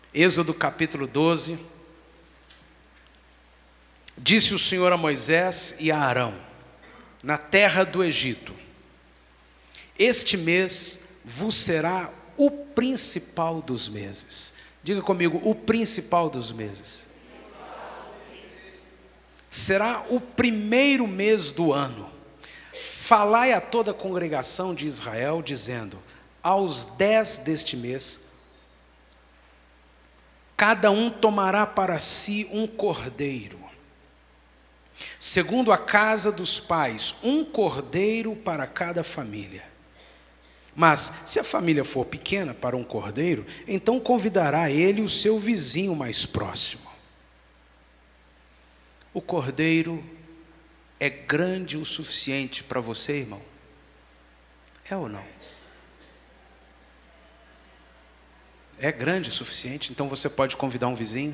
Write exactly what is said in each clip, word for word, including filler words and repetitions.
Êxodo capítulo doze. Disse o Senhor a Moisés e a Arão, na terra do Egito: este mês vos será o principal dos meses. Diga comigo, o principal dos meses. Será o primeiro mês do ano. Falai a toda a congregação de Israel, dizendo: aos dez deste mês, cada um tomará para si um cordeiro, segundo a casa dos pais, um cordeiro para cada família. Mas, se a família for pequena para um cordeiro, então convidará ele o seu vizinho mais próximo. O cordeiro é grande o suficiente para você, irmão? É ou não? É grande o suficiente, então você pode convidar um vizinho?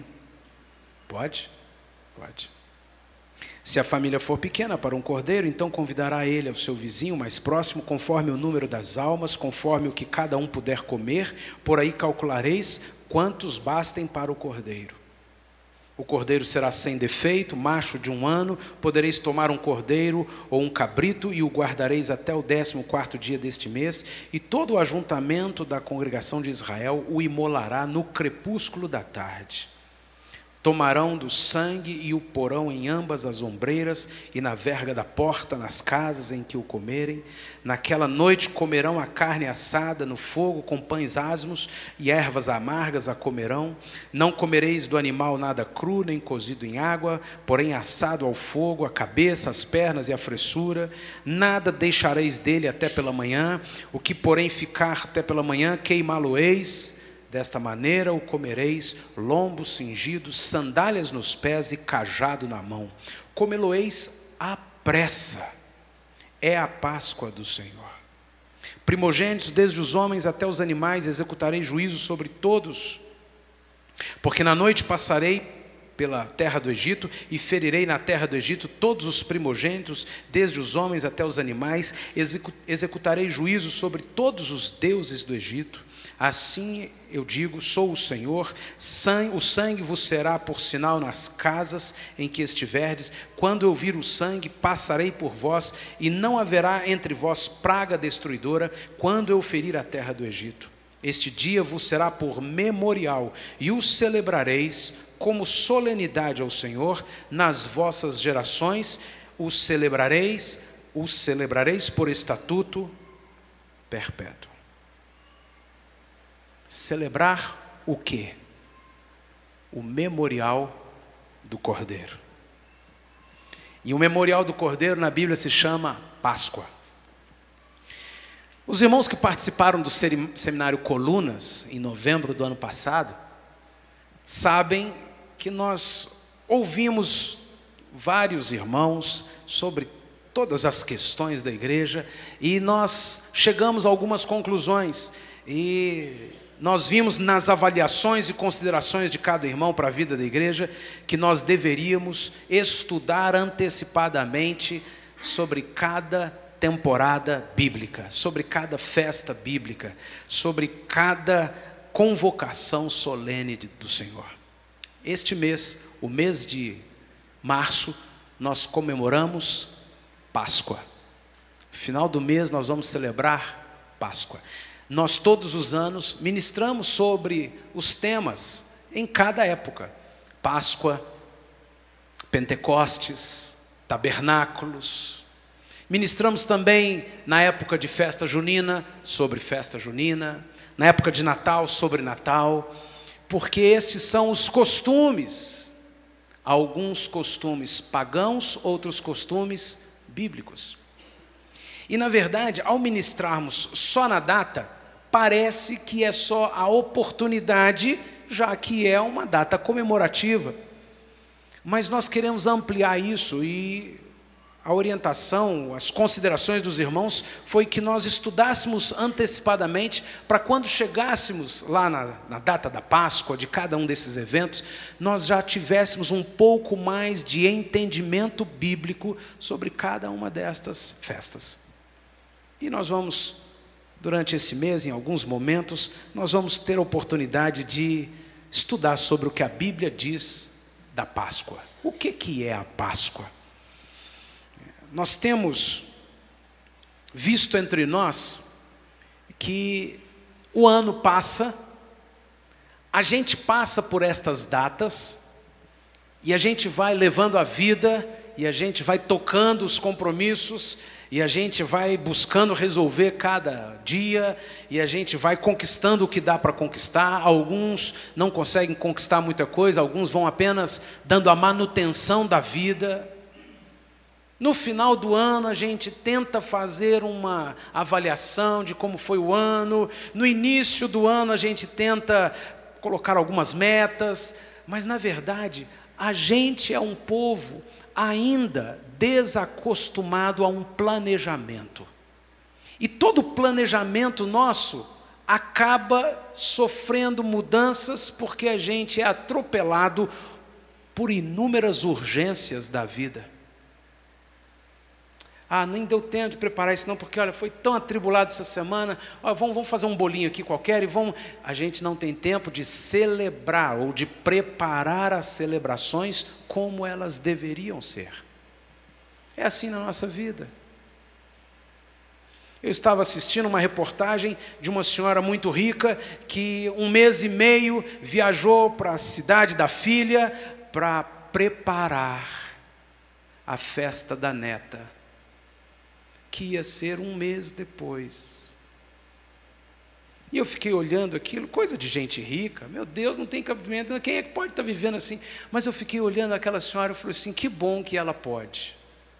Pode? Pode. Se a família for pequena para um cordeiro, então convidará ele ao seu vizinho mais próximo, conforme o número das almas, conforme o que cada um puder comer, por aí calculareis quantos bastem para o cordeiro. O cordeiro será sem defeito, macho de um ano. Podereis tomar um cordeiro ou um cabrito e o guardareis até o décimo quarto dia deste mês, e todo o ajuntamento da congregação de Israel o imolará no crepúsculo da tarde. Tomarão do sangue e o porão em ambas as ombreiras e na verga da porta, nas casas em que o comerem. Naquela noite comerão a carne assada no fogo com pães asmos e ervas amargas a comerão. Não comereis do animal nada cru, nem cozido em água, porém assado ao fogo, a cabeça, as pernas e a fressura. Nada deixareis dele até pela manhã. O que porém ficar até pela manhã, queimá-lo-eis. Desta maneira o comereis, lombos cingidos, sandálias nos pés e cajado na mão. Comê-lo-eis à pressa. É a Páscoa do Senhor. Primogênitos, desde os homens até os animais, executarei juízo sobre todos. Porque na noite passarei pela terra do Egito e ferirei na terra do Egito todos os primogênitos, desde os homens até os animais. Executarei juízo sobre todos os deuses do Egito. Assim eu digo, sou o Senhor. O sangue vos será por sinal nas casas em que estiverdes. Quando eu vir o sangue, passarei por vós, e não haverá entre vós praga destruidora, quando eu ferir a terra do Egito. Este dia vos será por memorial, e o celebrareis como solenidade ao Senhor nas vossas gerações. O celebrareis, o celebrareis por estatuto perpétuo. Celebrar o quê? O memorial do Cordeiro. E o memorial do Cordeiro na Bíblia se chama Páscoa. Os irmãos que participaram do seminário Colunas, em novembro do ano passado, sabem que nós ouvimos vários irmãos sobre todas as questões da igreja, e nós chegamos a algumas conclusões, e nós vimos nas avaliações e considerações de cada irmão para a vida da igreja que nós deveríamos estudar antecipadamente sobre cada temporada bíblica, sobre cada festa bíblica, sobre cada convocação solene do Senhor. Este mês, o mês de março, nós comemoramos Páscoa. Final do mês nós vamos celebrar Páscoa. Nós todos os anos ministramos sobre os temas em cada época: Páscoa, Pentecostes, Tabernáculos. Ministramos também na época de festa junina sobre festa junina, na época de Natal sobre Natal, porque estes são os costumes, alguns costumes pagãos, outros costumes bíblicos. E na verdade, ao ministrarmos só na data, parece que é só a oportunidade, já que é uma data comemorativa. Mas nós queremos ampliar isso, e a orientação, as considerações dos irmãos foi que nós estudássemos antecipadamente, para quando chegássemos lá na, na data da Páscoa, de cada um desses eventos, nós já tivéssemos um pouco mais de entendimento bíblico sobre cada uma destas festas. E nós vamos, durante esse mês, em alguns momentos, nós vamos ter a oportunidade de estudar sobre o que a Bíblia diz da Páscoa. O que, que é a Páscoa? Nós temos visto entre nós que o ano passa, a gente passa por estas datas, e a gente vai levando a vida, e a gente vai tocando os compromissos, e a gente vai buscando resolver cada dia, e a gente vai conquistando o que dá para conquistar. Alguns não conseguem conquistar muita coisa, alguns vão apenas dando a manutenção da vida. No final do ano, a gente tenta fazer uma avaliação de como foi o ano. No início do ano, a gente tenta colocar algumas metas, mas, na verdade, a gente é um povo ainda desacostumado a um planejamento. E todo planejamento nosso acaba sofrendo mudanças porque a gente é atropelado por inúmeras urgências da vida. Ah, nem deu tempo de preparar isso não, porque olha, foi tão atribulado essa semana. Olha, vamos, vamos fazer um bolinho aqui qualquer e vamos... A gente não tem tempo de celebrar ou de preparar as celebrações como elas deveriam ser. É assim na nossa vida. Eu estava assistindo uma reportagem de uma senhora muito rica que um mês e meio viajou para a cidade da filha para preparar a festa da neta, que ia ser um mês depois. E eu fiquei olhando aquilo, coisa de gente rica, meu Deus, não tem cabimento, quem é que pode estar vivendo assim? Mas eu fiquei olhando aquela senhora e falei assim, que bom que ela pode.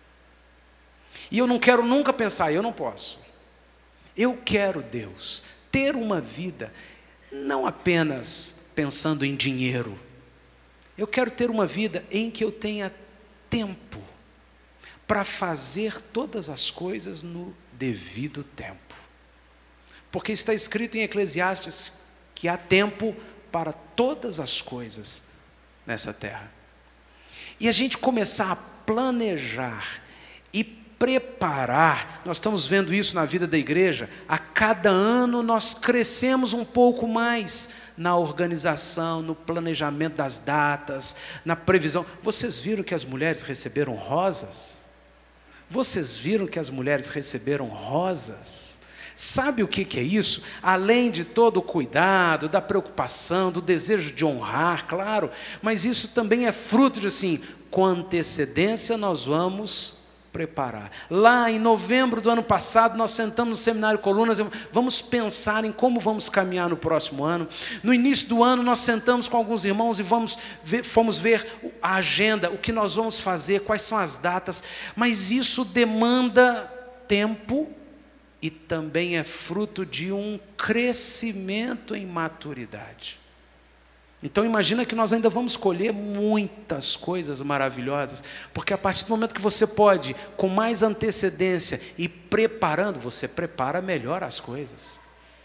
E eu não quero nunca pensar, eu não posso. Eu quero, Deus, ter uma vida, não apenas pensando em dinheiro. Eu quero ter uma vida em que eu tenha tempo para fazer todas as coisas no devido tempo. Porque está escrito em Eclesiastes que há tempo para todas as coisas nessa terra. E a gente começar a planejar e preparar, nós estamos vendo isso na vida da igreja, a cada ano nós crescemos um pouco mais na organização, no planejamento das datas, na previsão. Vocês viram que as mulheres receberam rosas? Vocês viram que as mulheres receberam rosas? Sabe o que que é isso? Além de todo o cuidado, da preocupação, do desejo de honrar, claro, mas isso também é fruto de assim, com antecedência nós vamos preparar. Lá em novembro do ano passado, nós sentamos no Seminário Colunas, vamos pensar em como vamos caminhar no próximo ano. No início do ano, nós sentamos com alguns irmãos e vamos ver, fomos ver a agenda, o que nós vamos fazer, quais são as datas, mas isso demanda tempo e também é fruto de um crescimento em maturidade. Então imagina que nós ainda vamos colher muitas coisas maravilhosas, porque a partir do momento que você pode, com mais antecedência e preparando, você prepara melhor as coisas.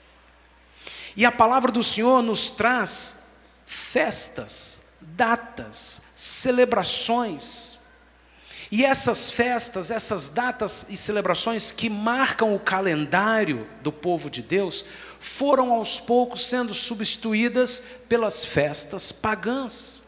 E a palavra do Senhor nos traz festas, datas, celebrações. E essas festas, essas datas e celebrações que marcam o calendário do povo de Deus, foram aos poucos sendo substituídas pelas festas pagãs.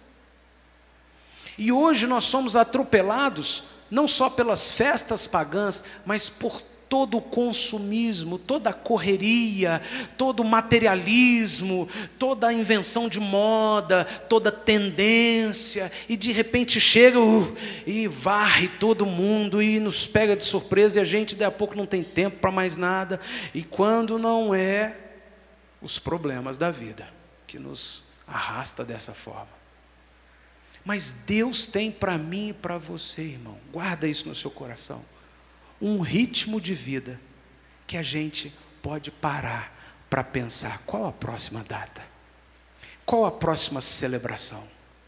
E hoje nós somos atropelados, não só pelas festas pagãs, mas por todo o consumismo, toda a correria, todo o materialismo, toda a invenção de moda, toda a tendência, e de repente chega uh, e varre todo mundo e nos pega de surpresa, e a gente daqui a pouco não tem tempo para mais nada, e quando não é os problemas da vida que nos arrasta dessa forma. Mas Deus tem para mim e para você, irmão, guarda isso no seu coração, um ritmo de vida que a gente pode parar para pensar, qual a próxima data? Qual a próxima celebração?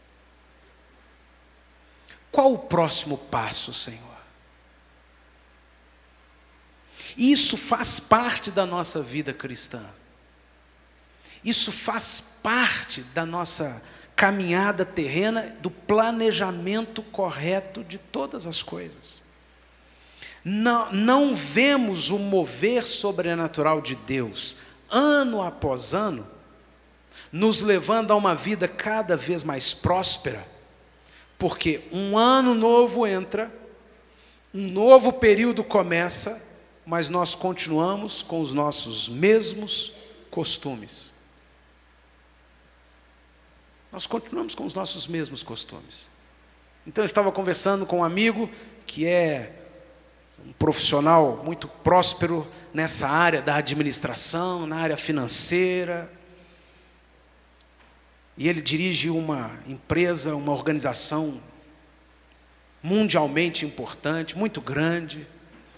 Qual o próximo passo, Senhor? Isso faz parte da nossa vida cristã. Isso faz parte da nossa caminhada terrena, do planejamento correto de todas as coisas. Não, não vemos o mover sobrenatural de Deus ano após ano nos levando a uma vida cada vez mais próspera, porque um ano novo entra, um novo período começa, mas nós continuamos com os nossos mesmos costumes. Nós continuamos com os nossos mesmos costumes. Então eu estava conversando com um amigo que é um profissional muito próspero nessa área da administração, na área financeira. E ele dirige uma empresa, uma organização mundialmente importante, muito grande.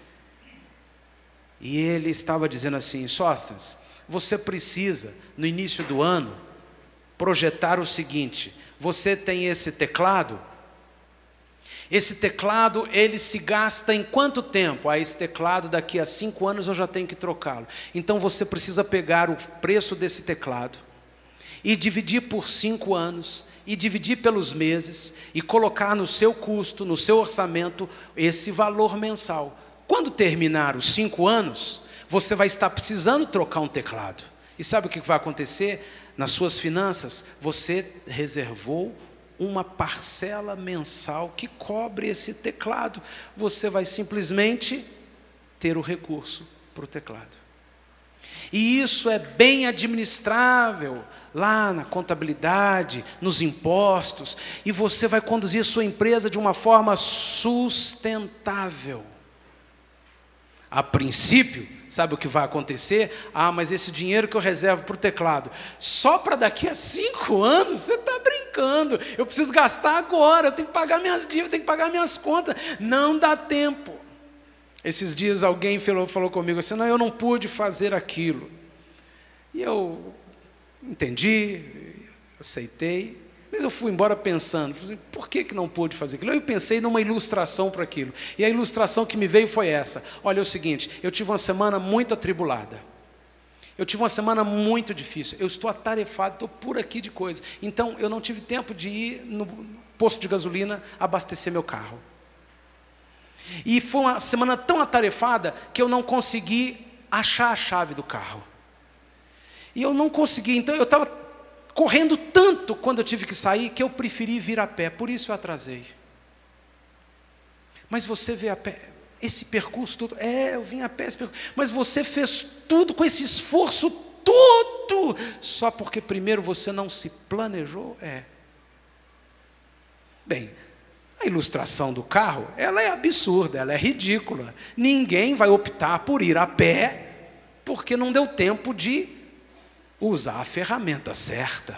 E ele estava dizendo assim: Sóstenes, você precisa, no início do ano, projetar o seguinte: você tem esse teclado, esse teclado ele se gasta em quanto tempo? Ah, esse teclado daqui a cinco anos eu já tenho que trocá-lo. Então você precisa pegar o preço desse teclado e dividir por cinco anos, e dividir pelos meses, e colocar no seu custo, no seu orçamento, esse valor mensal. Quando terminar os cinco anos, você vai estar precisando trocar um teclado. E sabe o que vai acontecer? Nas suas finanças, você reservou uma parcela mensal que cobre esse teclado. Você vai simplesmente ter o recurso para o teclado. E isso é bem administrável lá na contabilidade, nos impostos, e você vai conduzir a sua empresa de uma forma sustentável. A princípio, sabe o que vai acontecer? Ah, mas esse dinheiro que eu reservo para o teclado, só para daqui a cinco anos? Você está brincando, eu preciso gastar agora, eu tenho que pagar minhas dívidas, tenho que pagar minhas contas, não dá tempo. Esses dias alguém falou, falou comigo assim: não, eu não pude fazer aquilo. E eu entendi, aceitei, mas eu fui embora pensando, por que que não pude fazer aquilo? Eu pensei numa ilustração para aquilo, e a ilustração que me veio foi essa: olha, é o seguinte, eu tive uma semana muito atribulada, eu tive uma semana muito difícil, eu estou atarefado, estou por aqui de coisa, então eu não tive tempo de ir no posto de gasolina abastecer meu carro. E foi uma semana tão atarefada que eu não consegui achar a chave do carro. E eu não consegui, então eu estava correndo tanto quando eu tive que sair, que eu preferi vir a pé, por isso eu atrasei. Mas você vê a pé, esse percurso todo, é, eu vim a pé, esse percurso, mas você fez tudo com esse esforço todo, só porque primeiro você não se planejou? É. Bem, a ilustração do carro, ela é absurda, ela é ridícula. Ninguém vai optar por ir a pé, porque não deu tempo de usar a ferramenta certa.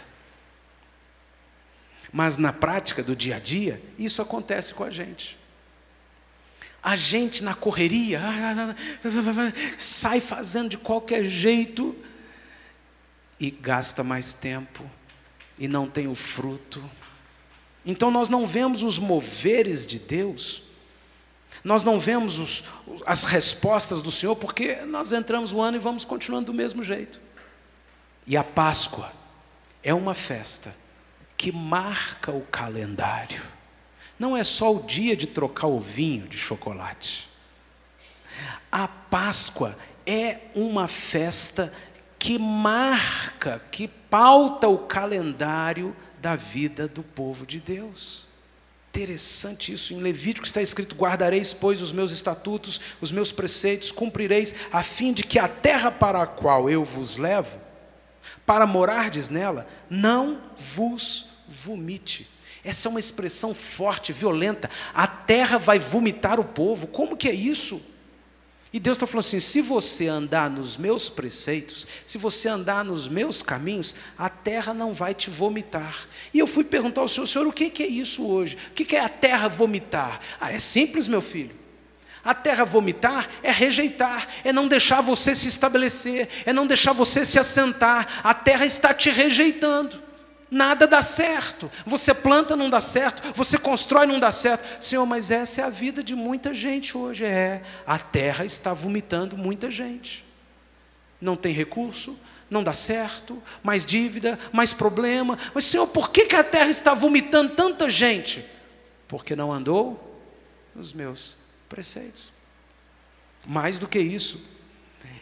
Mas na prática do dia a dia, isso acontece com a gente. A gente na correria, sai fazendo de qualquer jeito, e gasta mais tempo, e não tem o fruto. Então nós não vemos os moveres de Deus, nós não vemos os, as respostas do Senhor, porque nós entramos o ano e vamos continuando do mesmo jeito. E a Páscoa é uma festa que marca o calendário. Não é só o dia de trocar o vinho de chocolate. A Páscoa é uma festa que marca, que pauta o calendário da vida do povo de Deus. Interessante isso. Em Levítico está escrito: guardareis, pois, os meus estatutos, os meus preceitos, cumprireis, a fim de que a terra para a qual eu vos levo, para morardes nela, não vos vomite. Essa é uma expressão forte, violenta. A terra vai vomitar o povo. Como que é isso? E Deus está falando assim: se você andar nos meus preceitos, se você andar nos meus caminhos, a terra não vai te vomitar. E eu fui perguntar ao Senhor: Senhor, o que é isso hoje? O que é a terra vomitar? Ah, é simples, meu filho. A terra vomitar é rejeitar, é não deixar você se estabelecer, é não deixar você se assentar. A terra está te rejeitando. Nada dá certo, você planta, não dá certo, você constrói, não dá certo. Senhor, mas essa é a vida de muita gente hoje. É, a terra está vomitando muita gente. Não tem recurso, não dá certo, mais dívida, mais problema. Mas Senhor, por que que a terra está vomitando tanta gente? Porque não andou nos meus preceitos. Mais do que isso,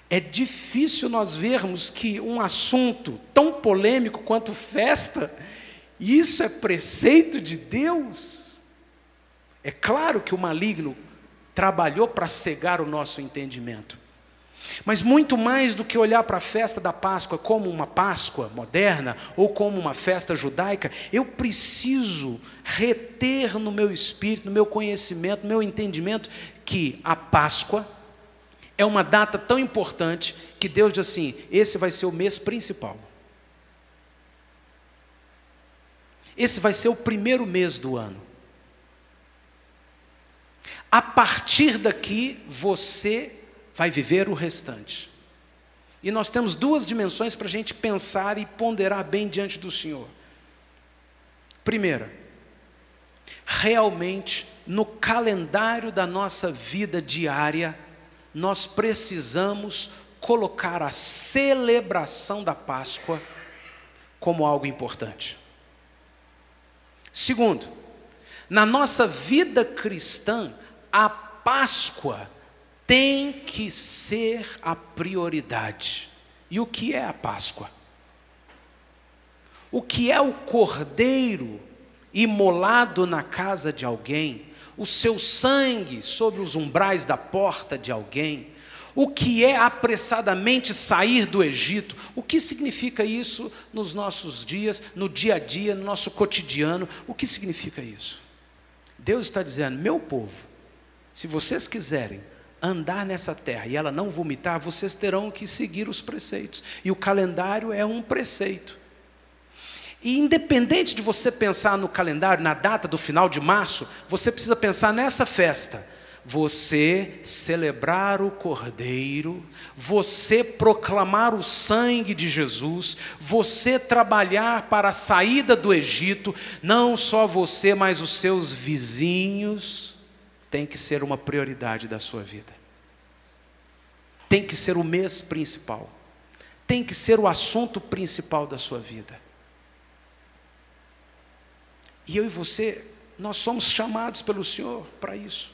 É difícil nós vermos que um assunto tão polêmico quanto festa, isso é preceito de Deus. É claro que o maligno trabalhou para cegar o nosso entendimento. Mas muito mais do que olhar para a festa da Páscoa como uma Páscoa moderna ou como uma festa judaica, eu preciso reter no meu espírito, no meu conhecimento, no meu entendimento, que a Páscoa é uma data tão importante que Deus diz assim: esse vai ser o mês principal. Esse vai ser o primeiro mês do ano. A partir daqui, você vai viver o restante. E nós temos duas dimensões para a gente pensar e ponderar bem diante do Senhor. Primeira, realmente, no calendário da nossa vida diária, nós precisamos colocar a celebração da Páscoa como algo importante. Segundo, na nossa vida cristã, a Páscoa tem que ser a prioridade. E o que é a Páscoa? O que é o cordeiro imolado na casa de alguém, o seu sangue sobre os umbrais da porta de alguém, o que é apressadamente sair do Egito? O que significa isso nos nossos dias, no dia a dia, no nosso cotidiano? O que significa isso? Deus está dizendo: meu povo, se vocês quiserem andar nessa terra e ela não vomitar, vocês terão que seguir os preceitos. E o calendário é um preceito. E independente de você pensar no calendário, na data do final de março, você precisa pensar nessa festa. Você celebrar o Cordeiro, você proclamar o sangue de Jesus, você trabalhar para a saída do Egito, não só você, mas os seus vizinhos, tem que ser uma prioridade da sua vida. Tem que ser o mês principal. Tem que ser o assunto principal da sua vida. E eu e você, nós somos chamados pelo Senhor para isso.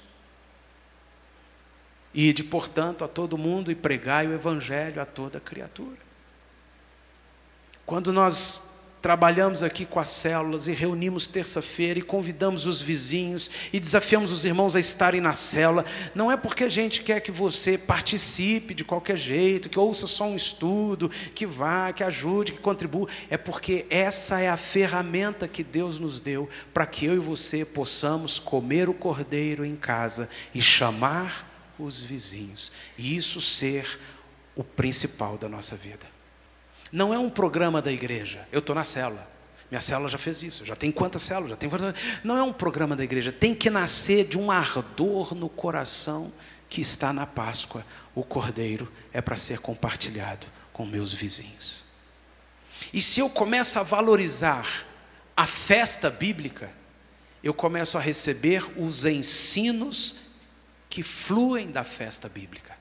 Ide, portanto, a todo mundo e pregai o Evangelho a toda criatura. Quando nós trabalhamos aqui com as células e reunimos terça-feira e convidamos os vizinhos e desafiamos os irmãos a estarem na célula, não é porque a gente quer que você participe de qualquer jeito, que ouça só um estudo, que vá, que ajude, que contribua, é porque essa é a ferramenta que Deus nos deu para que eu e você possamos comer o cordeiro em casa e chamar os vizinhos, e isso ser o principal da nossa vida. Não é um programa da igreja. Eu estou na célula. Minha célula já fez isso. Já tem quantas células? Já tem quantas... Não é um programa da igreja. Tem que nascer de um ardor no coração que está na Páscoa. O cordeiro é para ser compartilhado com meus vizinhos. E se eu começo a valorizar a festa bíblica, eu começo a receber os ensinos que fluem da festa bíblica.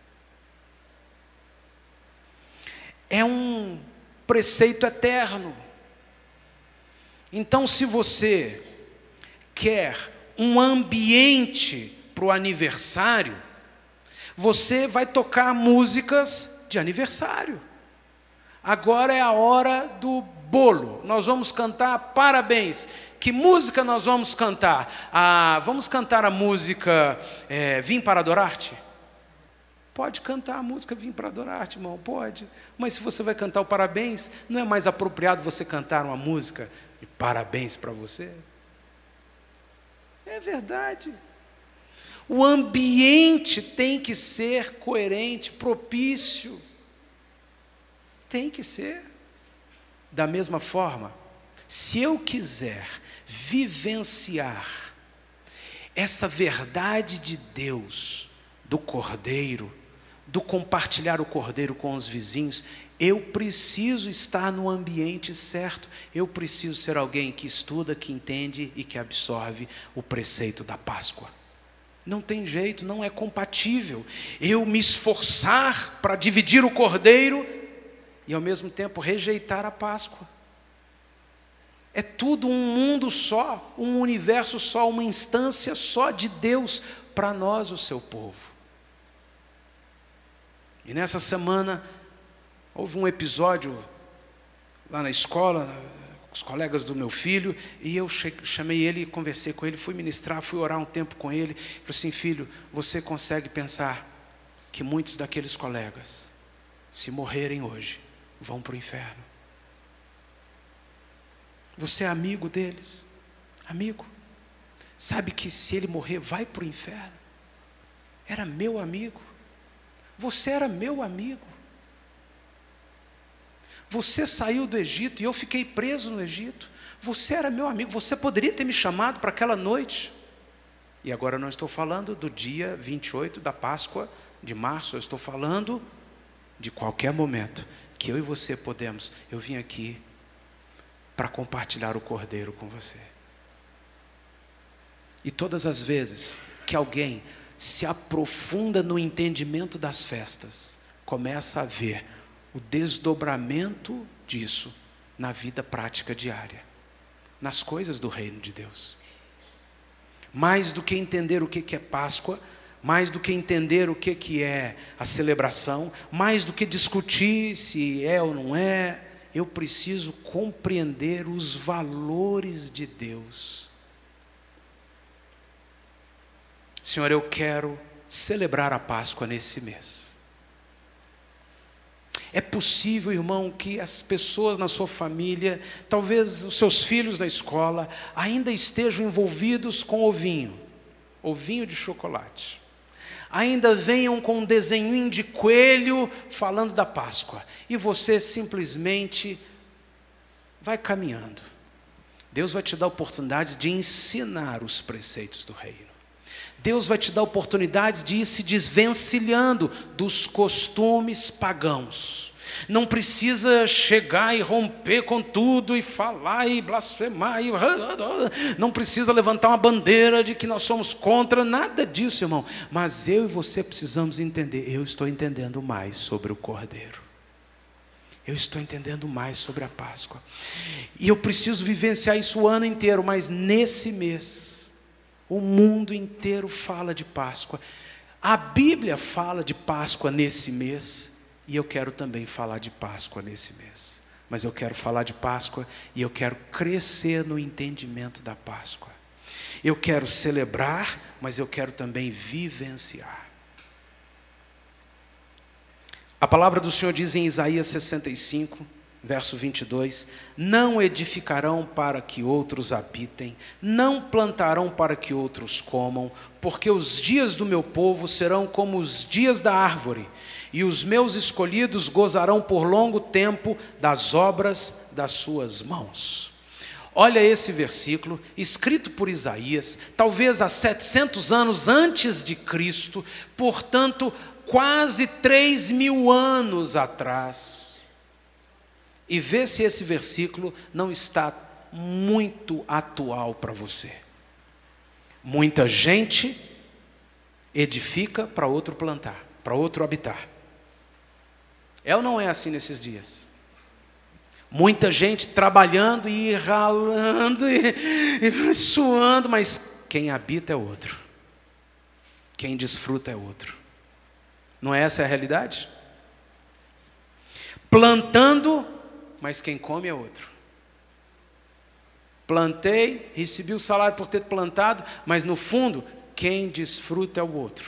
É um preceito eterno. Então, se você quer um ambiente para o aniversário, você vai tocar músicas de aniversário. Agora é a hora do bolo. Nós vamos cantar parabéns. Que música nós vamos cantar? Ah, vamos cantar a música é, Vim para Adorar-te? Pode cantar a música Vim para Adorar-te, irmão, pode. Mas se você vai cantar o parabéns, não é mais apropriado você cantar uma música de parabéns para você? É verdade. O ambiente tem que ser coerente, propício. Tem que ser. Da mesma forma, se eu quiser vivenciar essa verdade de Deus, do Cordeiro, do compartilhar o Cordeiro com os vizinhos, eu preciso estar no ambiente certo. Eu preciso ser alguém que estuda, que entende e que absorve o preceito da Páscoa. Não tem jeito, não é compatível eu me esforçar para dividir o Cordeiro e ao mesmo tempo rejeitar a Páscoa. É tudo um mundo só, um universo só, uma instância só de Deus para nós, o seu povo. E nessa semana, houve um episódio lá na escola, com os colegas do meu filho, e eu chamei ele e conversei com ele, fui ministrar, fui orar um tempo com ele. Falei assim: filho, você consegue pensar que muitos daqueles colegas, se morrerem hoje, vão para o inferno? Você é amigo deles? Amigo? Sabe que se ele morrer, vai para o inferno? Era meu amigo. Você era meu amigo. Você saiu do Egito e eu fiquei preso no Egito. Você era meu amigo. Você poderia ter me chamado para aquela noite. E agora eu não estou falando do dia vinte e oito da Páscoa de março. Eu estou falando de qualquer momento que eu e você podemos. Eu vim aqui para compartilhar o Cordeiro com você. E todas as vezes que alguém se aprofunda no entendimento das festas, começa a ver o desdobramento disso na vida prática diária, nas coisas do reino de Deus. Mais do que entender o que é Páscoa, mais do que entender o que é a celebração, mais do que discutir se é ou não é, eu preciso compreender os valores de Deus. Senhor, eu quero celebrar a Páscoa nesse mês. É possível, irmão, que as pessoas na sua família, talvez os seus filhos na escola, ainda estejam envolvidos com ovinho, ovinho de chocolate. Ainda venham com um desenhinho de coelho falando da Páscoa. E você simplesmente vai caminhando. Deus vai te dar oportunidades de ensinar os preceitos do reino. Deus vai te dar oportunidades de ir se desvencilhando dos costumes pagãos. Não precisa chegar e romper com tudo e falar e blasfemar. E... Não precisa levantar uma bandeira de que nós somos contra, nada disso, irmão. Mas eu e você precisamos entender. Eu estou entendendo mais sobre o Cordeiro. Eu estou entendendo mais sobre a Páscoa. E eu preciso vivenciar isso o ano inteiro, mas nesse mês... o mundo inteiro fala de Páscoa. A Bíblia fala de Páscoa nesse mês. E eu quero também falar de Páscoa nesse mês. Mas eu quero falar de Páscoa e eu quero crescer no entendimento da Páscoa. Eu quero celebrar, mas eu quero também vivenciar. A palavra do Senhor diz em Isaías sessenta e cinco, verso vinte e dois: não edificarão para que outros habitem, não plantarão para que outros comam, porque os dias do meu povo serão como os dias da árvore, e os meus escolhidos gozarão por longo tempo das obras das suas mãos. Olha esse versículo, escrito por Isaías, talvez há setecentos anos antes de Cristo, portanto, quase três mil anos atrás. E vê se esse versículo não está muito atual para você. Muita gente edifica para outro plantar, para outro habitar. É ou não é assim nesses dias? Muita gente trabalhando e ralando e, e suando, mas quem habita é outro. Quem desfruta é outro. Não é essa a realidade? Plantando, mas quem come é outro. Plantei, recebi o salário por ter plantado, mas no fundo, quem desfruta é o outro.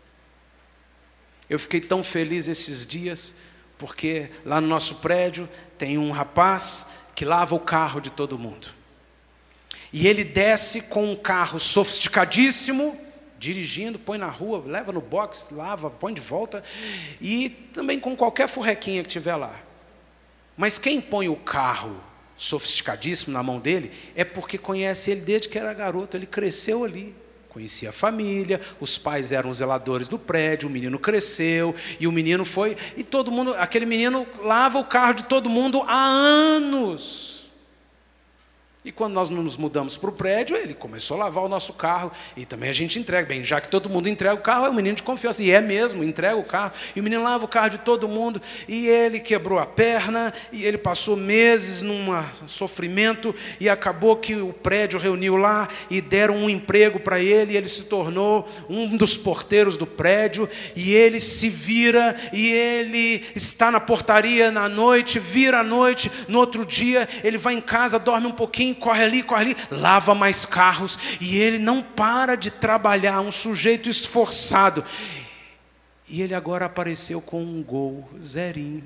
Eu fiquei tão feliz esses dias, porque lá no nosso prédio tem um rapaz que lava o carro de todo mundo. E ele desce com um carro sofisticadíssimo, dirigindo, põe na rua, leva no box, lava, põe de volta, e também com qualquer furrequinha que tiver lá. Mas quem põe o carro sofisticadíssimo na mão dele é porque conhece ele desde que era garoto, ele cresceu ali. Conhecia a família, os pais eram os zeladores do prédio, o menino cresceu, e o menino foi, e todo mundo, aquele menino lava o carro de todo mundo há anos. E quando nós nos mudamos para o prédio, ele começou a lavar o nosso carro. E também a gente entrega. Bem, já que todo mundo entrega o carro, é um menino de confiança. E é mesmo, entrega o carro. E o menino lava o carro de todo mundo. E ele quebrou a perna. E ele passou meses num sofrimento. E acabou que o prédio reuniu lá. E deram um emprego para ele. E ele se tornou um dos porteiros do prédio. E ele se vira. E ele está na portaria na noite. Vira à noite. No outro dia, ele vai em casa, dorme um pouquinho. Corre ali, corre ali, lava mais carros, e ele não para de trabalhar, um sujeito esforçado. E ele agora apareceu com um Gol zerinho.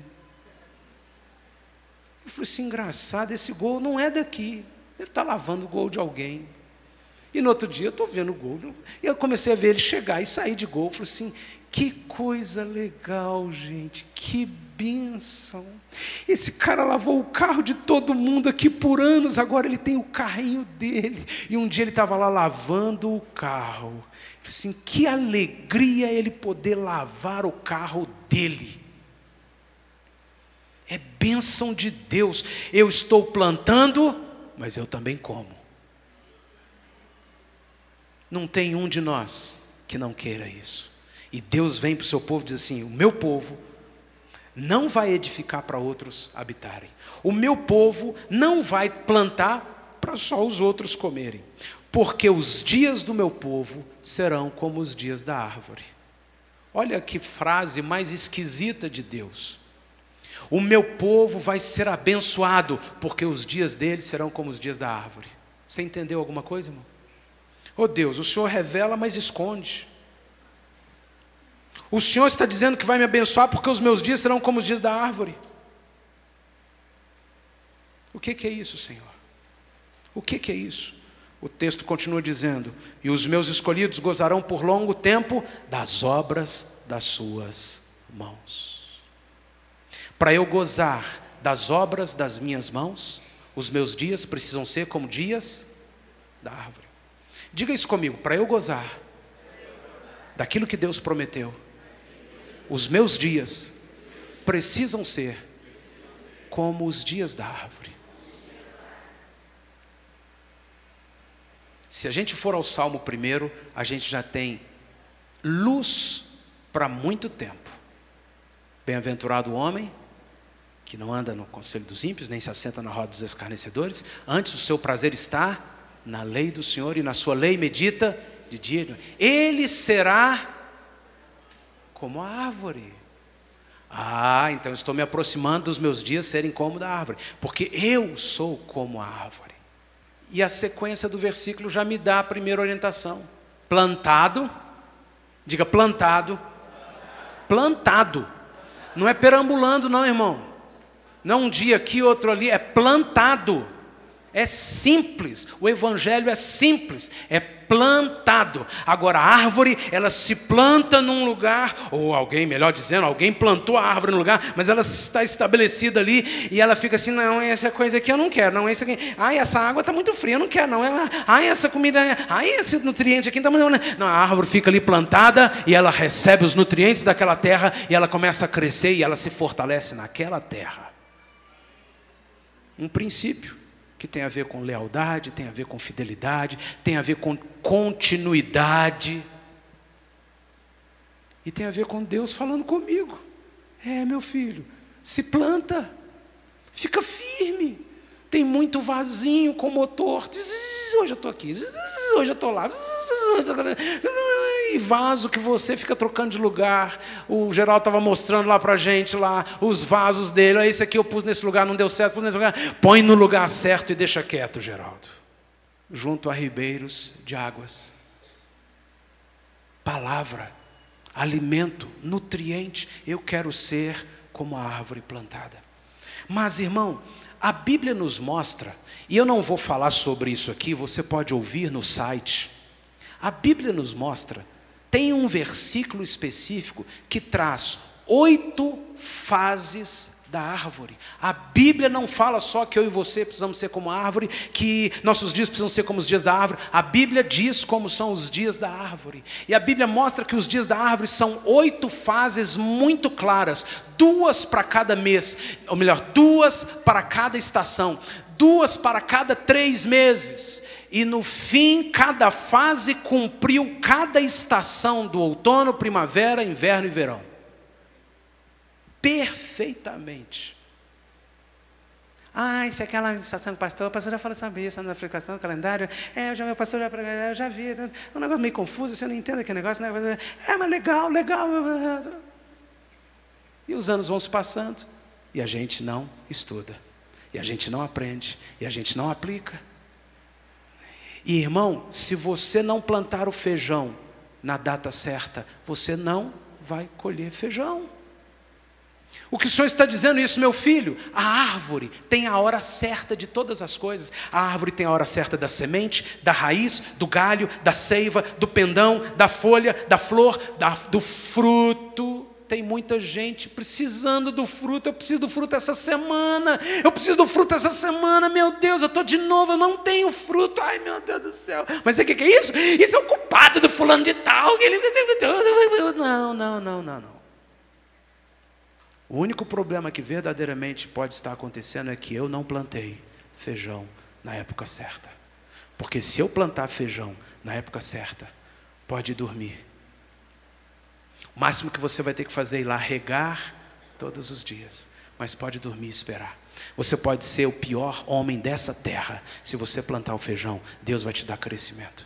Eu falei assim, engraçado, esse Gol não é daqui, deve estar lavando o Gol de alguém. E no outro dia eu estou vendo o Gol, e eu comecei a ver ele chegar e sair de Gol. Eu falei assim, que coisa legal, gente, que bênção. Esse cara lavou o carro de todo mundo aqui por anos, agora ele tem o carrinho dele. E um dia ele estava lá lavando o carro. Assim, que alegria ele poder lavar o carro dele. É bênção de Deus. Eu estou plantando, mas eu também como. Não tem um de nós que não queira isso. E Deus vem para o seu povo e diz assim, o meu povo não vai edificar para outros habitarem. O meu povo não vai plantar para só os outros comerem. Porque os dias do meu povo serão como os dias da árvore. Olha que frase mais esquisita de Deus. O meu povo vai ser abençoado, porque os dias dele serão como os dias da árvore. Você entendeu alguma coisa, irmão? Oh Deus, o Senhor revela, mas esconde. O Senhor está dizendo que vai me abençoar porque os meus dias serão como os dias da árvore. O que, que é isso, Senhor? O que, que é isso? O texto continua dizendo, e os meus escolhidos gozarão por longo tempo das obras das suas mãos. Para eu gozar das obras das minhas mãos, os meus dias precisam ser como dias da árvore. Diga isso comigo, para eu gozar daquilo que Deus prometeu, os meus dias precisam ser como os dias da árvore. Se a gente for ao Salmo primeiro, a gente já tem luz para muito tempo. Bem-aventurado o homem que não anda no conselho dos ímpios, nem se assenta na roda dos escarnecedores. Antes o seu prazer está na lei do Senhor, e na sua lei medita de dia e de noite. Ele será como a árvore. Ah, então estou me aproximando dos meus dias serem como da árvore, porque eu sou como a árvore. E a sequência do versículo já me dá a primeira orientação. Plantado, diga plantado, plantado. Não é perambulando não, irmão. Não um dia aqui, outro ali, é plantado. É simples, o evangelho é simples, é plantado. Agora a árvore, ela se planta num lugar, ou alguém, melhor dizendo, alguém plantou a árvore no lugar, mas ela está estabelecida ali, e ela fica assim, não, essa coisa aqui eu não quero, não, esse aqui, ai, essa água está muito fria, eu não quero não, ela, ai, essa comida, ai, esse nutriente aqui está muito... Não, a árvore fica ali plantada, e ela recebe os nutrientes daquela terra, e ela começa a crescer, e ela se fortalece naquela terra. Um princípio que tem a ver com lealdade, tem a ver com fidelidade, tem a ver com continuidade. E tem a ver com Deus falando comigo. É, meu filho, se planta, fica firme. Tem muito vasinho com motor. Hoje eu estou aqui, hoje eu estou lá. E vaso que você fica trocando de lugar. O Geraldo estava mostrando lá para a gente lá, os vasos dele. Esse aqui eu pus nesse lugar, não deu certo, pus nesse lugar. Põe no lugar certo e deixa quieto, Geraldo. Junto a ribeiros de águas. Palavra, alimento, nutriente. Eu quero ser como a árvore plantada. Mas, irmão, a Bíblia nos mostra, e eu não vou falar sobre isso aqui, você pode ouvir no site. A Bíblia nos mostra, tem um versículo específico que traz oito fases da árvore. A Bíblia não fala só que eu e você precisamos ser como a árvore, que nossos dias precisam ser como os dias da árvore. A Bíblia diz como são os dias da árvore. E a Bíblia mostra que os dias da árvore são oito fases muito claras, duas para cada mês, ou melhor, duas para cada estação. duas para cada três meses. E no fim, cada fase cumpriu cada estação do outono, primavera, inverno e verão. Perfeitamente. Ah, isso é aquela estação do pastor, o pastor já falou sobre isso na aplicação do calendário. É, eu já, o pastor já, eu já vi, é um negócio meio confuso, você não entende aquele negócio, né? É, mas legal, legal. E os anos vão se passando, e a gente não estuda, e a gente não aprende, e a gente não aplica. E irmão, se você não plantar o feijão na data certa, você não vai colher feijão. O que o Senhor está dizendo isso, meu filho? A árvore tem a hora certa de todas as coisas. A árvore tem a hora certa da semente, da raiz, do galho, da seiva, do pendão, da folha, da flor, da, do fruto. Tem muita gente precisando do fruto. Eu preciso do fruto essa semana. Eu preciso do fruto essa semana. Meu Deus, eu estou de novo, eu não tenho fruto. Ai, meu Deus do céu. Mas o que, que é isso? Isso é o culpado do fulano de tal. Não, não, não, não, não. O único problema que verdadeiramente pode estar acontecendo é que eu não plantei feijão na época certa. Porque se eu plantar feijão na época certa, pode dormir. O máximo que você vai ter que fazer é ir lá regar todos os dias. Mas pode dormir e esperar. Você pode ser o pior homem dessa terra. Se você plantar o feijão, Deus vai te dar crescimento.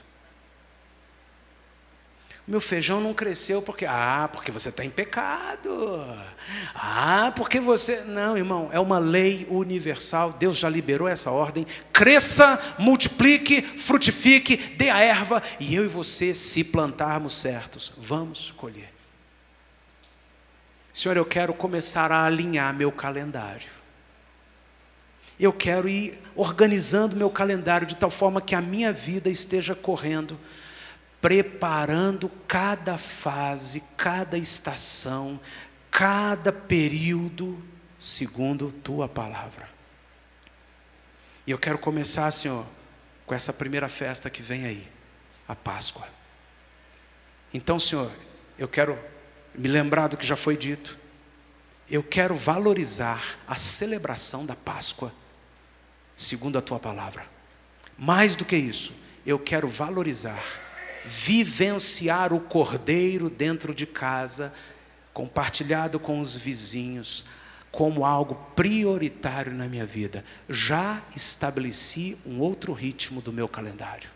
Meu feijão não cresceu porque... Ah, porque você está em pecado. Ah, porque você... Não, irmão, é uma lei universal. Deus já liberou essa ordem. Cresça, multiplique, frutifique, dê a erva. E eu e você, se plantarmos certos, vamos colher. Senhor, eu quero começar a alinhar meu calendário. Eu quero ir organizando meu calendário de tal forma que a minha vida esteja correndo, preparando cada fase, cada estação, cada período, segundo Tua palavra. E eu quero começar, Senhor, com essa primeira festa que vem aí, a Páscoa. Então, Senhor, eu quero me lembrar do que já foi dito. Eu quero valorizar a celebração da Páscoa, segundo a Tua palavra. Mais do que isso, eu quero valorizar, vivenciar o Cordeiro dentro de casa, compartilhado com os vizinhos, como algo prioritário na minha vida. Já estabeleci um outro ritmo do meu calendário.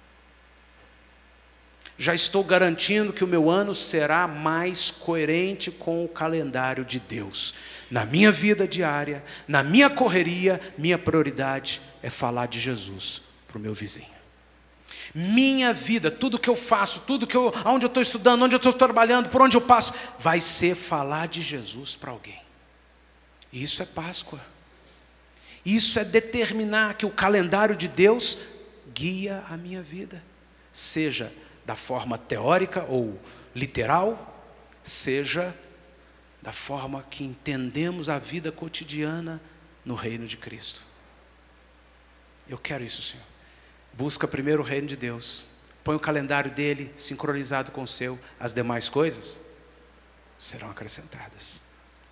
Já estou garantindo que o meu ano será mais coerente com o calendário de Deus. Na minha vida diária, na minha correria, minha prioridade é falar de Jesus para o meu vizinho. Minha vida, tudo que eu faço, tudo que eu, onde eu estou estudando, onde eu estou trabalhando, por onde eu passo, vai ser falar de Jesus para alguém. Isso é Páscoa. Isso é determinar que o calendário de Deus guia a minha vida. Seja da forma teórica ou literal, seja da forma que entendemos a vida cotidiana no reino de Cristo. Eu quero isso, Senhor. Busca primeiro o reino de Deus. Põe o calendário dele sincronizado com o seu. As demais coisas serão acrescentadas.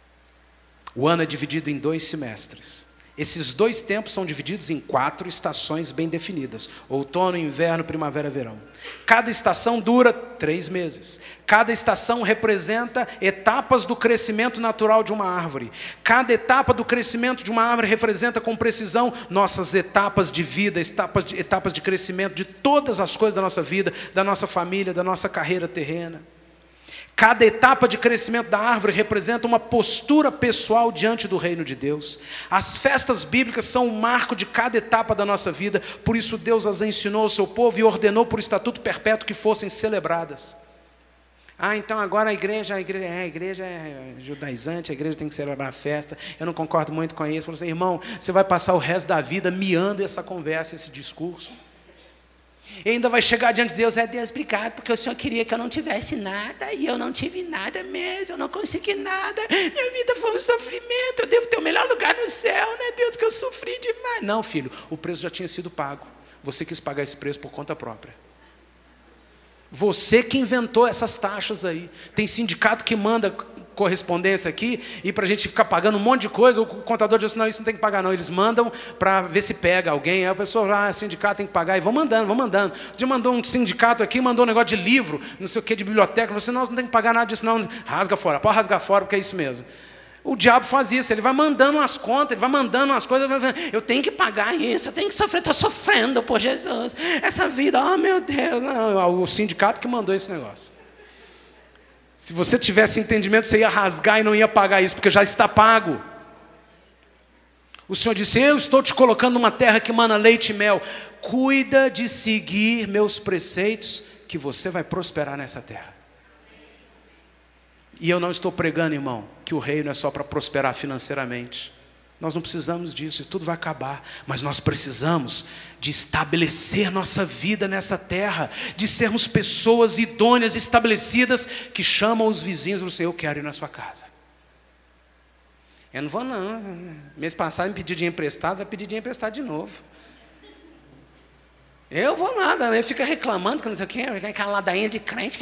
O ano é dividido em dois semestres. Esses dois tempos são divididos em quatro estações bem definidas: outono, inverno, primavera, verão. Cada estação dura três meses. Cada estação representa etapas do crescimento natural de uma árvore. Cada etapa do crescimento de uma árvore representa com precisão nossas etapas de vida, etapas de, etapas de crescimento de todas as coisas da nossa vida, da nossa família, da nossa carreira terrena. Cada etapa de crescimento da árvore representa uma postura pessoal diante do reino de Deus. As festas bíblicas são um marco de cada etapa da nossa vida, por isso Deus as ensinou ao seu povo e ordenou por estatuto perpétuo que fossem celebradas. Ah, então agora a igreja, a igreja, é, a igreja é judaizante, a igreja tem que celebrar a festa. Eu não concordo muito com isso. Eu falei assim, irmão, você vai passar o resto da vida miando essa conversa, esse discurso. E ainda vai chegar diante de Deus, é Deus, obrigado, porque o Senhor queria que eu não tivesse nada, e eu não tive nada mesmo, eu não consegui nada, minha vida foi um sofrimento, eu devo ter o melhor lugar no céu, né Deus, porque eu sofri demais. Não, filho, o preço já tinha sido pago, você quis pagar esse preço por conta própria. Você que inventou essas taxas aí. Tem sindicato que manda correspondência aqui, e para a gente ficar pagando um monte de coisa, o contador diz, não, isso não tem que pagar não. Eles mandam para ver se pega alguém, aí a pessoa, ah, sindicato tem que pagar, e vão mandando, vão mandando. Um dia mandou um sindicato aqui, mandou um negócio de livro, não sei o que, de biblioteca, você, não, não tem que pagar nada disso não, rasga fora, pode rasgar fora, porque é isso mesmo. O diabo faz isso, ele vai mandando umas contas, ele vai mandando umas coisas, eu tenho que pagar isso, eu tenho que sofrer, estou sofrendo por Jesus, essa vida, oh meu Deus, não, o sindicato que mandou esse negócio. Se você tivesse entendimento, você ia rasgar e não ia pagar isso, porque já está pago. O Senhor disse, eu estou te colocando numa terra que mana leite e mel, cuida de seguir meus preceitos, que você vai prosperar nessa terra. E eu não estou pregando, irmão, que o reino é só para prosperar financeiramente. Nós não precisamos disso, e tudo vai acabar. Mas nós precisamos de estabelecer nossa vida nessa terra, de sermos pessoas idôneas, estabelecidas, que chamam os vizinhos e falam assim, eu quero ir na sua casa. Eu não vou não, mês passado me pediu dinheiro emprestado, vai pedir dinheiro emprestado de novo. Eu vou nada, eu fico reclamando, que não sei o que, aquela ladainha de crente.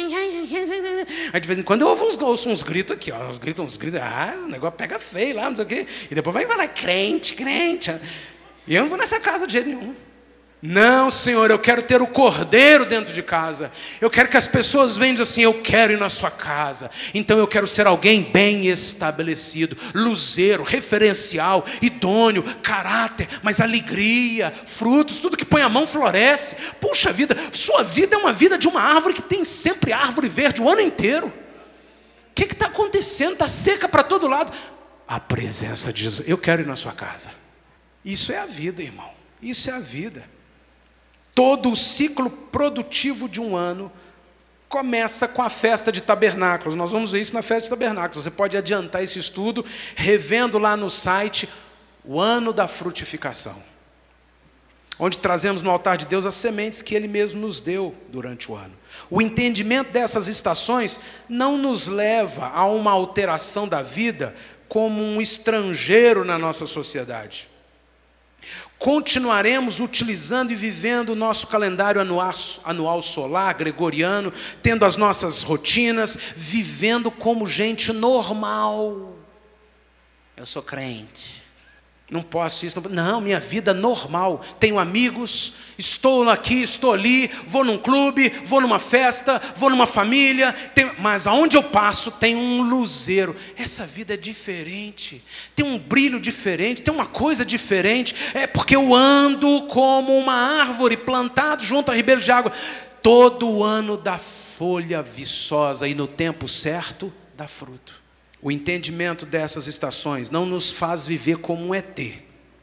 Aí de vez em quando eu ouço uns, ouço uns gritos aqui, ó, uns gritos, uns gritos, ah, o negócio pega feio lá, não sei o que. E depois vai falar, crente, crente. E eu não vou nessa casa de jeito nenhum. Não, Senhor, eu quero ter o cordeiro dentro de casa. Eu quero que as pessoas venham assim, eu quero ir na sua casa. Então eu quero ser alguém bem estabelecido, luzeiro, referencial, idôneo, caráter, mas alegria, frutos, tudo que põe a mão floresce. Puxa vida, sua vida é uma vida de uma árvore que tem sempre árvore verde o ano inteiro. O que está acontecendo? Está seca para todo lado. A presença de Jesus. Eu quero ir na sua casa. Isso é a vida, irmão. Isso é a vida. Todo o ciclo produtivo de um ano começa com a festa de tabernáculos. Nós vamos ver isso na festa de tabernáculos. Você pode adiantar esse estudo revendo lá no site o ano da frutificação, onde trazemos no altar de Deus as sementes que Ele mesmo nos deu durante o ano. O entendimento dessas estações não nos leva a uma alteração da vida como um estrangeiro na nossa sociedade. Continuaremos utilizando e vivendo o nosso calendário anual, anual solar, gregoriano, tendo as nossas rotinas, vivendo como gente normal. Eu sou crente, não posso isso, não, não, minha vida normal, tenho amigos, estou aqui, estou ali, vou num clube, vou numa festa, vou numa família, tenho, mas aonde eu passo tem um luzeiro. Essa vida é diferente, tem um brilho diferente, tem uma coisa diferente, é porque eu ando como uma árvore plantada junto a ribeiro de água, todo ano dá folha viçosa e no tempo certo dá fruto. O entendimento dessas estações não nos faz viver como um E T,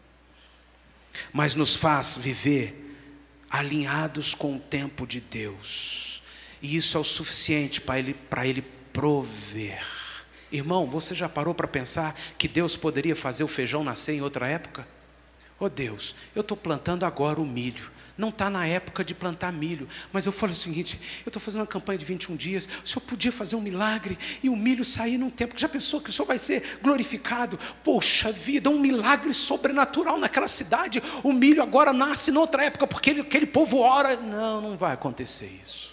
mas nos faz viver alinhados com o tempo de Deus. E isso é o suficiente para Ele, para Ele prover. Irmão, você já parou para pensar que Deus poderia fazer o feijão nascer em outra época? Oh Deus, eu estou plantando agora o milho. Não está na época de plantar milho. Mas eu falo o seguinte, eu estou fazendo uma campanha de vinte e um dias, o Senhor podia fazer um milagre e o milho sair num tempo que já pensou que o Senhor vai ser glorificado. Poxa vida, um milagre sobrenatural naquela cidade. O milho agora nasce noutra época, porque ele, aquele povo ora. Não, não vai acontecer isso.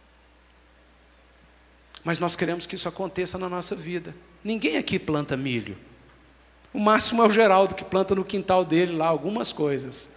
Mas nós queremos que isso aconteça na nossa vida. Ninguém aqui planta milho. O máximo é o Geraldo que planta no quintal dele lá algumas coisas.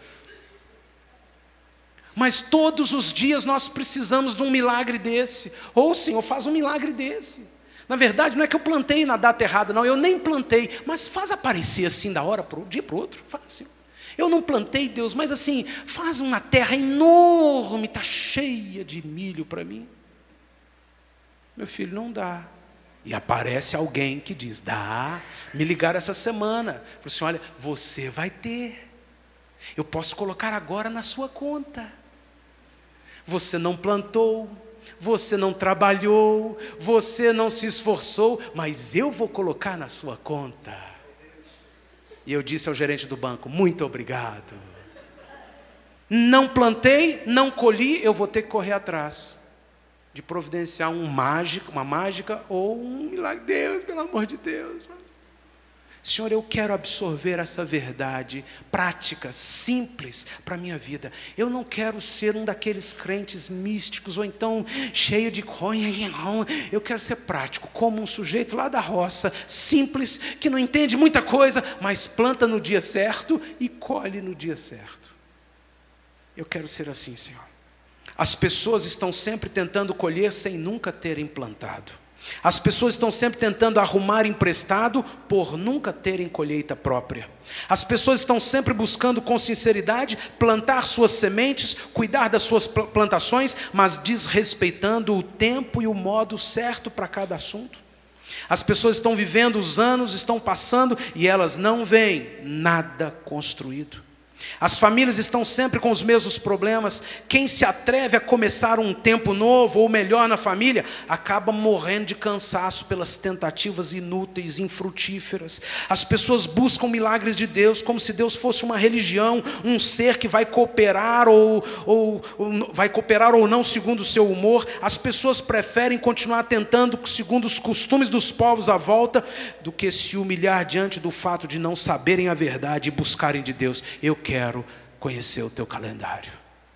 Mas todos os dias nós precisamos de um milagre desse. Ou o Senhor faz um milagre desse. Na verdade, não é que eu plantei na data errada, não. Eu nem plantei, mas faz aparecer assim da hora para o dia para o outro. Faz assim. Eu não plantei, Deus, mas assim, faz uma terra enorme, está cheia de milho para mim. Meu filho, não dá. E aparece alguém que diz, dá. Me ligaram essa semana. Falei assim, olha, você vai ter. Eu posso colocar agora na sua conta. Você não plantou, você não trabalhou, você não se esforçou, mas eu vou colocar na sua conta. E eu disse ao gerente do banco, muito obrigado. Não plantei, não colhi, eu vou ter que correr atrás de providenciar um mágico, uma mágica ou um milagre. Deus, pelo amor de Deus. Senhor, eu quero absorver essa verdade prática, simples para a minha vida. Eu não quero ser um daqueles crentes místicos, ou então cheio de coisa. Eu quero ser prático, como um sujeito lá da roça, simples, que não entende muita coisa, mas planta no dia certo e colhe no dia certo. Eu quero ser assim, Senhor. As pessoas estão sempre tentando colher sem nunca terem plantado. As pessoas estão sempre tentando arrumar emprestado por nunca terem colheita própria. As pessoas estão sempre buscando com sinceridade plantar suas sementes, cuidar das suas plantações, mas desrespeitando o tempo e o modo certo para cada assunto. As pessoas estão vivendo, os anos estão passando e elas não veem nada construído. As famílias estão sempre com os mesmos problemas. Quem se atreve a começar um tempo novo ou melhor na família, acaba morrendo de cansaço pelas tentativas inúteis, infrutíferas. As pessoas buscam milagres de Deus como se Deus fosse uma religião, um ser que vai cooperar ou, ou, ou vai cooperar ou não segundo o seu humor. As pessoas preferem continuar tentando segundo os costumes dos povos à volta do que se humilhar diante do fato de não saberem a verdade e buscarem de Deus. Eu quero quero conhecer o teu calendário.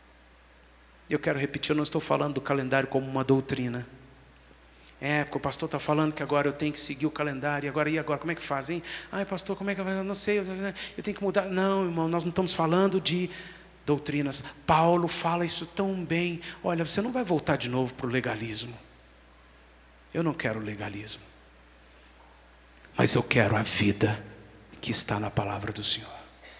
Eu quero repetir, eu não estou falando do calendário como uma doutrina. É, porque o pastor está falando que agora eu tenho que seguir o calendário, e agora, e agora, como é que faz, hein? Ai, pastor, como é que eu não sei, eu tenho que mudar. Não, irmão, nós não estamos falando de doutrinas. Paulo fala isso tão bem. Olha, você não vai voltar de novo para o legalismo. Eu não quero legalismo. Mas eu quero a vida que está na palavra do Senhor.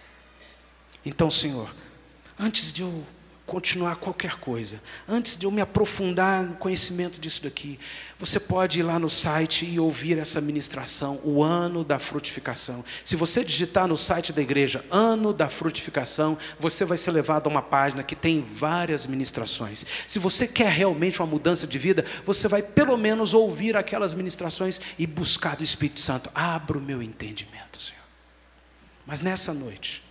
Então, Senhor, antes de eu continuar qualquer coisa, antes de eu me aprofundar no conhecimento disso daqui, você pode ir lá no site e ouvir essa ministração, o ano da frutificação. Se você digitar no site da igreja, ano da frutificação, você vai ser levado a uma página que tem várias ministrações. Se você quer realmente uma mudança de vida, você vai pelo menos ouvir aquelas ministrações e buscar do Espírito Santo. Abra o meu entendimento, Senhor. Mas nessa noite,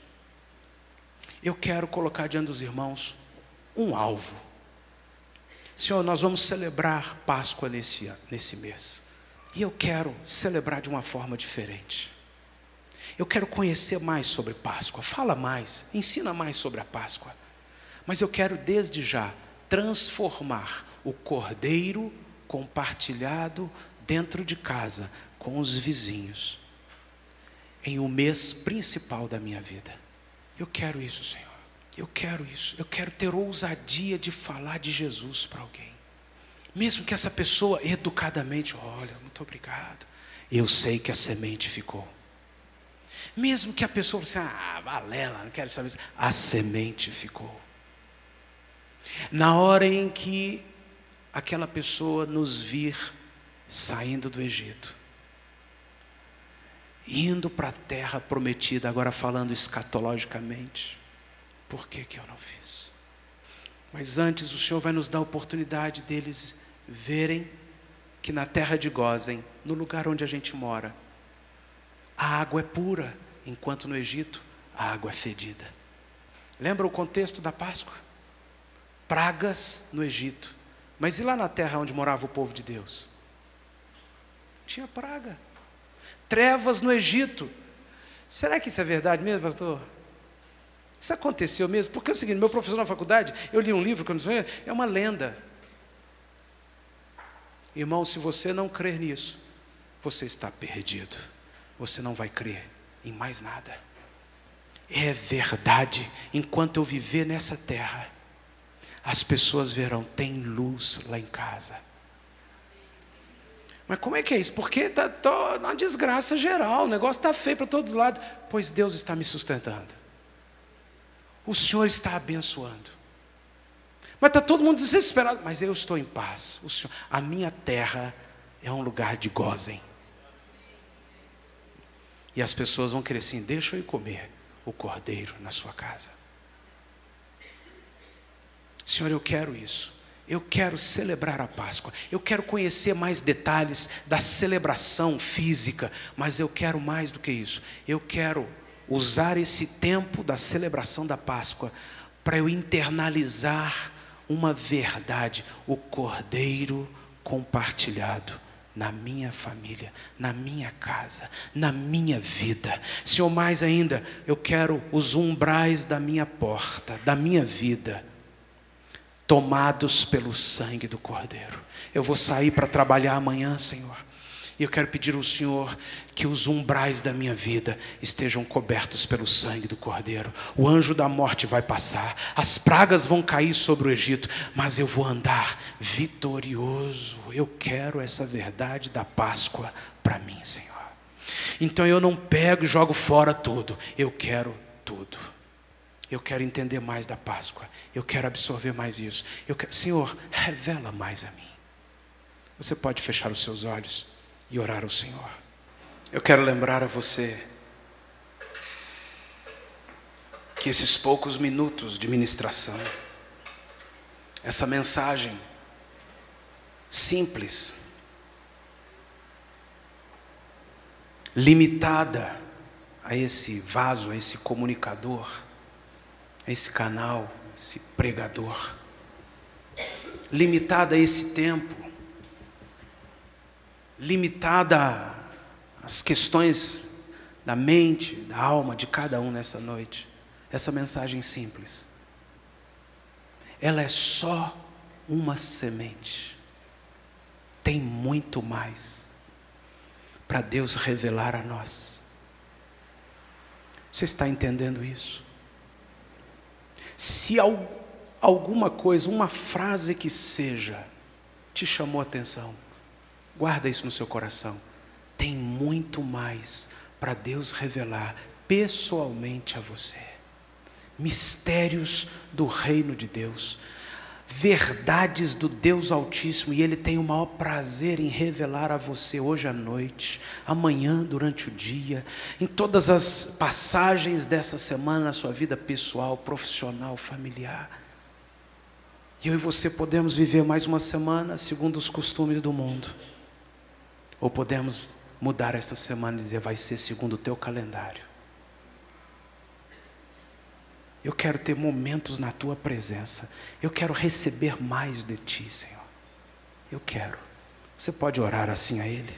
eu quero colocar diante dos irmãos um alvo. Senhor, nós vamos celebrar Páscoa nesse, nesse mês. E eu quero celebrar de uma forma diferente. Eu quero conhecer mais sobre Páscoa. Fala mais, ensina mais sobre a Páscoa. Mas eu quero desde já transformar o cordeiro compartilhado dentro de casa com os vizinhos em o mês principal da minha vida. Eu quero isso, Senhor. Eu quero isso. Eu quero ter ousadia de falar de Jesus para alguém. Mesmo que essa pessoa educadamente, olha, muito obrigado. Eu sei que a semente ficou. Mesmo que a pessoa fale assim, ah, valela, não quero saber isso. A semente ficou. Na hora em que aquela pessoa nos vir saindo do Egito, indo para a terra prometida, agora falando escatologicamente, por que que eu não fiz? Mas antes o Senhor vai nos dar a oportunidade deles verem que na terra de Gósen, no lugar onde a gente mora, a água é pura, enquanto no Egito a água é fedida. Lembra o contexto da Páscoa? Pragas no Egito, mas e lá na terra onde morava o povo de Deus? Tinha praga. Trevas no Egito. Será que isso é verdade mesmo, pastor? Isso aconteceu mesmo? Porque é o seguinte, meu professor na faculdade, eu li um livro que eu não sei, é uma lenda. Irmão, se você não crer nisso, você está perdido. Você não vai crer em mais nada. É verdade. Enquanto eu viver nessa terra, as pessoas verão, tem luz lá em casa. Mas como é que é isso? Porque está uma desgraça geral, o negócio está feio para todo lado. Pois Deus está me sustentando. O Senhor está abençoando. Mas está todo mundo desesperado. Mas eu estou em paz. O Senhor, a minha terra é um lugar de Gósen. E as pessoas vão querer assim, deixa eu ir comer o cordeiro na sua casa. Senhor, eu quero isso. Eu quero celebrar a Páscoa. Eu quero conhecer mais detalhes da celebração física. Mas eu quero mais do que isso. Eu quero usar esse tempo da celebração da Páscoa para eu internalizar uma verdade. O cordeiro compartilhado na minha família, na minha casa, na minha vida. Senhor, mais ainda, eu quero os umbrais da minha porta, da minha vida, tomados pelo sangue do Cordeiro. Eu vou sair para trabalhar amanhã, Senhor, e eu quero pedir ao Senhor que os umbrais da minha vida estejam cobertos pelo sangue do Cordeiro. O anjo da morte vai passar, as pragas vão cair sobre o Egito, mas eu vou andar vitorioso. Eu quero essa verdade da Páscoa para mim, Senhor. Então eu não pego e jogo fora tudo, eu quero tudo. Eu quero entender mais da Páscoa, eu quero absorver mais isso. Eu quero, Senhor, revela mais a mim. Você pode fechar os seus olhos e orar ao Senhor. Eu quero lembrar a você que esses poucos minutos de ministração, essa mensagem simples, limitada a esse vaso, a esse comunicador, a esse canal, esse pregador, limitada a esse tempo, limitada às questões da mente, da alma de cada um nessa noite. Essa mensagem simples, ela é só uma semente. Tem muito mais para Deus revelar a nós. Você está entendendo isso? Se alguma coisa, uma frase que seja, te chamou a atenção, guarda isso no seu coração. Tem muito mais para Deus revelar pessoalmente a você. Mistérios do reino de Deus, verdades do Deus Altíssimo, e Ele tem o maior prazer em revelar a você hoje à noite, amanhã durante o dia, em todas as passagens dessa semana na sua vida pessoal, profissional, familiar. E eu e você podemos viver mais uma semana segundo os costumes do mundo, ou podemos mudar esta semana e dizer, vai ser segundo o teu calendário. Eu quero ter momentos na tua presença. Eu quero receber mais de ti, Senhor. Eu quero. Você pode orar assim a Ele?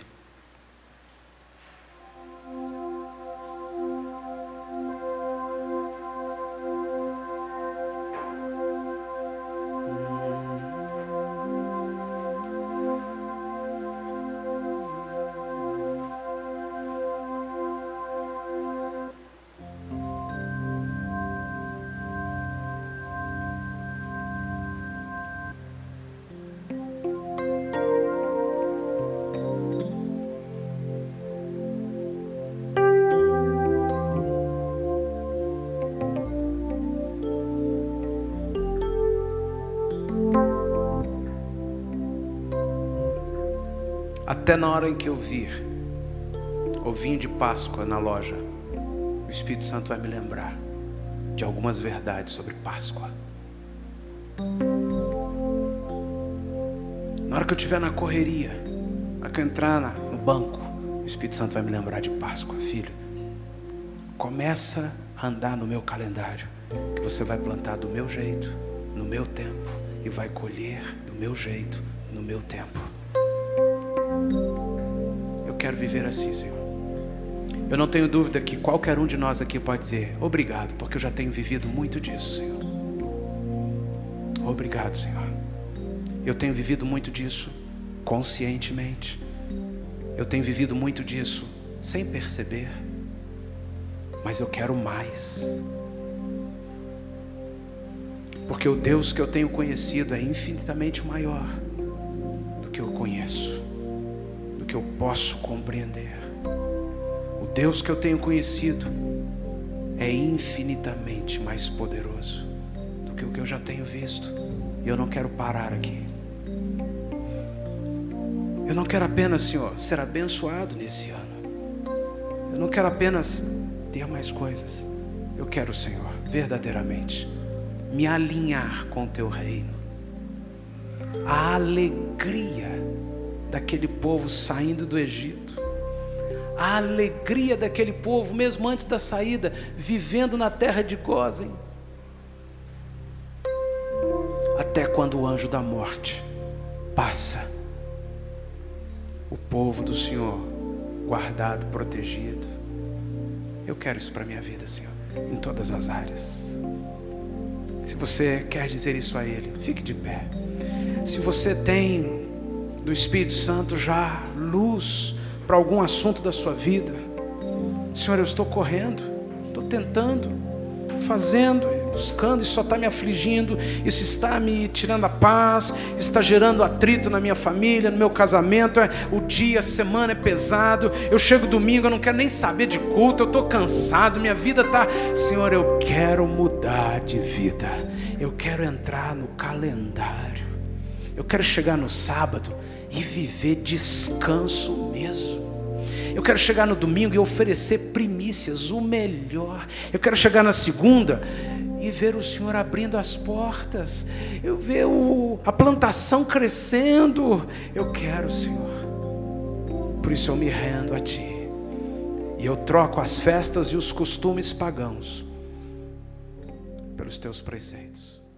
Até na hora em que eu vir o vinho de Páscoa na loja, o Espírito Santo vai me lembrar de algumas verdades sobre Páscoa. Na hora que eu estiver na correria, na hora que eu entrar no banco, o Espírito Santo vai me lembrar de Páscoa. Filho, começa a andar no meu calendário, que você vai plantar do meu jeito, no meu tempo, e vai colher do meu jeito, no meu tempo. Eu quero viver assim, Senhor. Eu não tenho dúvida que qualquer um de nós aqui pode dizer, obrigado, porque eu já tenho vivido muito disso, Senhor. Obrigado, Senhor. Eu tenho vivido muito disso conscientemente. Eu tenho vivido muito disso sem perceber. Mas eu quero mais. Porque o Deus que eu tenho conhecido é infinitamente maior do que eu conheço, do que eu posso compreender. O Deus que eu tenho conhecido é infinitamente mais poderoso do que o que eu já tenho visto. E eu não quero parar aqui. Eu não quero apenas, Senhor, ser abençoado nesse ano. Eu não quero apenas ter mais coisas. Eu quero, Senhor, verdadeiramente me alinhar com o teu reino. A alegria daquele povo saindo do Egito, a alegria daquele povo mesmo antes da saída, vivendo na terra de Gósen, até quando o anjo da morte passa, o povo do Senhor guardado, protegido. Eu quero isso para a minha vida, Senhor, em todas as áreas. Se você quer dizer isso a Ele, fique de pé. Se você tem do Espírito Santo já luz para algum assunto da sua vida, Senhor, eu estou correndo, estou tentando, fazendo, buscando, isso só está me afligindo, isso está me tirando a paz, isso está gerando atrito na minha família, no meu casamento, é, o dia, a semana é pesado, eu chego domingo, eu não quero nem saber de culto, eu estou cansado, minha vida está... Senhor, eu quero mudar de vida, eu quero entrar no calendário, eu quero chegar no sábado e viver descanso mesmo. Eu quero chegar no domingo e oferecer primícias, o melhor. Eu quero chegar na segunda e ver o Senhor abrindo as portas. Eu ver o, a plantação crescendo. Eu quero, Senhor. Por isso eu me rendo a Ti. E eu troco as festas e os costumes pagãos pelos Teus preceitos.